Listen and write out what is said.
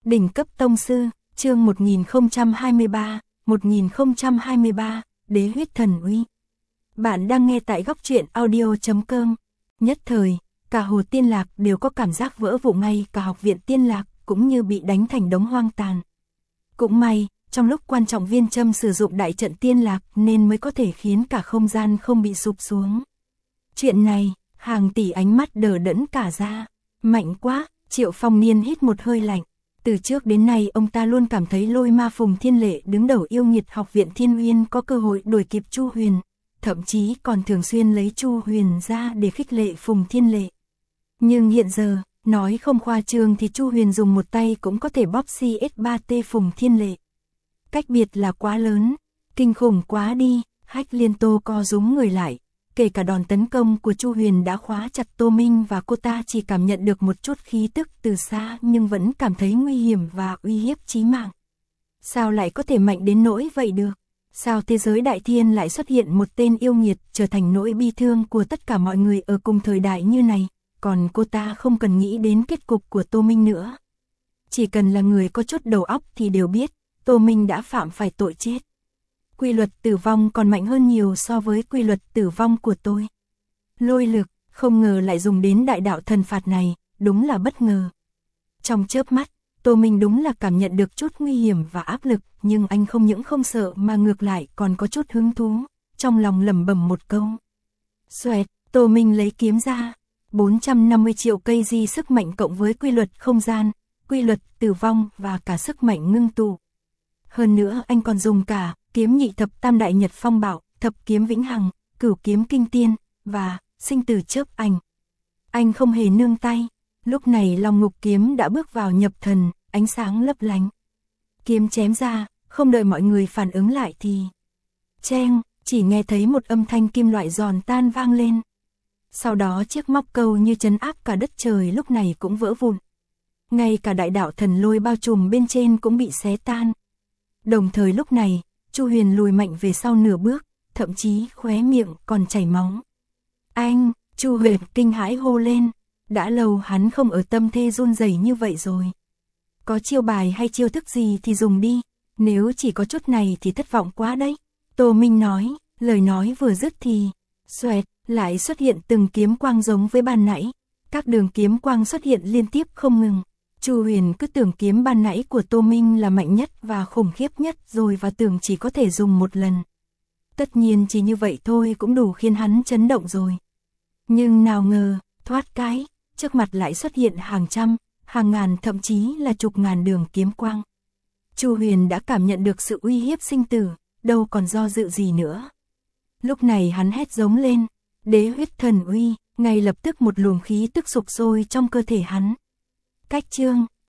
Đỉnh cấp tông sư, chương 1023, Đế huyết thần uy. Bạn đang nghe tại góc truyện audio.com. Nhất thời, cả Hồ Tiên Lạc đều có cảm giác vỡ vụn, ngay cả học viện Tiên Lạc cũng như bị đánh thành đống hoang tàn. Cũng may, trong lúc quan trọng Viên Châm sử dụng đại trận Tiên Lạc nên mới có thể khiến cả không gian không bị sụp xuống. Chuyện này, hàng tỷ ánh mắt đờ đẫn cả ra. Mạnh quá, Triệu Phong Niên hít một hơi lạnh. Từ trước đến nay ông ta luôn cảm thấy Lôi Ma Phùng Thiên Lệ đứng đầu yêu nghiệt học viện Thiên Uyên có cơ hội đuổi kịp Chu Huyền, thậm chí còn thường xuyên lấy Chu Huyền ra để khích lệ Phùng Thiên Lệ. Nhưng hiện giờ, nói không khoa trương thì Chu Huyền dùng một tay cũng có thể bóp CS3T Phùng Thiên Lệ. Cách biệt là quá lớn, kinh khủng quá đi. Hách Liên Tô co rúm người lại, kể cả đòn tấn công của Chu Huyền đã khóa chặt Tô Minh và cô ta chỉ cảm nhận được một chút khí tức từ xa nhưng vẫn cảm thấy nguy hiểm và uy hiếp chí mạng. Sao lại có thể mạnh đến nỗi vậy được? Sao thế giới đại thiên lại xuất hiện một tên yêu nghiệt trở thành nỗi bi thương của tất cả mọi người ở cùng thời đại như này, còn cô ta không cần nghĩ đến kết cục của Tô Minh nữa. Chỉ cần là người có chút đầu óc thì đều biết, Tô Minh đã phạm phải tội chết. Quy luật tử vong còn mạnh hơn nhiều so với quy luật tử vong của tôi. Lôi lực, không ngờ lại dùng đến đại đạo thần phạt này, đúng là bất ngờ. Trong chớp mắt, Tô Minh đúng là cảm nhận được chút nguy hiểm và áp lực, nhưng anh không những không sợ mà ngược lại còn có chút hứng thú, trong lòng lẩm bẩm một câu. Xoẹt, Tô Minh lấy kiếm ra, 450 triệu cây di sức mạnh cộng với quy luật không gian, quy luật tử vong và cả sức mạnh ngưng tụ. Hơn nữa anh còn dùng cả kiếm nhị thập tam đại nhật phong bảo, thập kiếm vĩnh hằng, cửu kiếm kinh tiên, và sinh tử chớp ảnh. Anh không hề nương tay, lúc này Long Ngục kiếm đã bước vào nhập thần, ánh sáng lấp lánh. Kiếm chém ra, không đợi mọi người phản ứng lại thì... Cheng, chỉ nghe thấy một âm thanh kim loại giòn tan vang lên. Sau đó chiếc móc câu như trấn áp cả đất trời lúc này cũng vỡ vụn. Ngay cả đại đạo thần lôi bao trùm bên trên cũng bị xé tan. Đồng thời lúc này, Chu Huyền lùi mạnh về sau nửa bước, thậm chí khóe miệng còn chảy máu. Anh, Chu Huyền kinh hãi hô lên, đã lâu hắn không ở tâm thế run rẩy như vậy rồi. Có chiêu bài hay chiêu thức gì thì dùng đi, nếu chỉ có chút này thì thất vọng quá đấy. Tô Minh nói, lời nói vừa dứt thì, xoẹt, lại xuất hiện từng kiếm quang giống với ban nãy. Các đường kiếm quang xuất hiện liên tiếp không ngừng. Chu Huyền cứ tưởng kiếm ban nãy của Tô Minh là mạnh nhất và khủng khiếp nhất rồi và tưởng chỉ có thể dùng một lần. Tất nhiên chỉ như vậy thôi cũng đủ khiến hắn chấn động rồi. Nhưng nào ngờ, thoát cái, trước mặt lại xuất hiện hàng trăm, hàng ngàn thậm chí là chục ngàn đường kiếm quang. Chu Huyền đã cảm nhận được sự uy hiếp sinh tử, đâu còn do dự gì nữa. Lúc này hắn hét giống lên, đế huyết thần uy, ngay lập tức một luồng khí tức sục sôi trong cơ thể hắn. Cách chương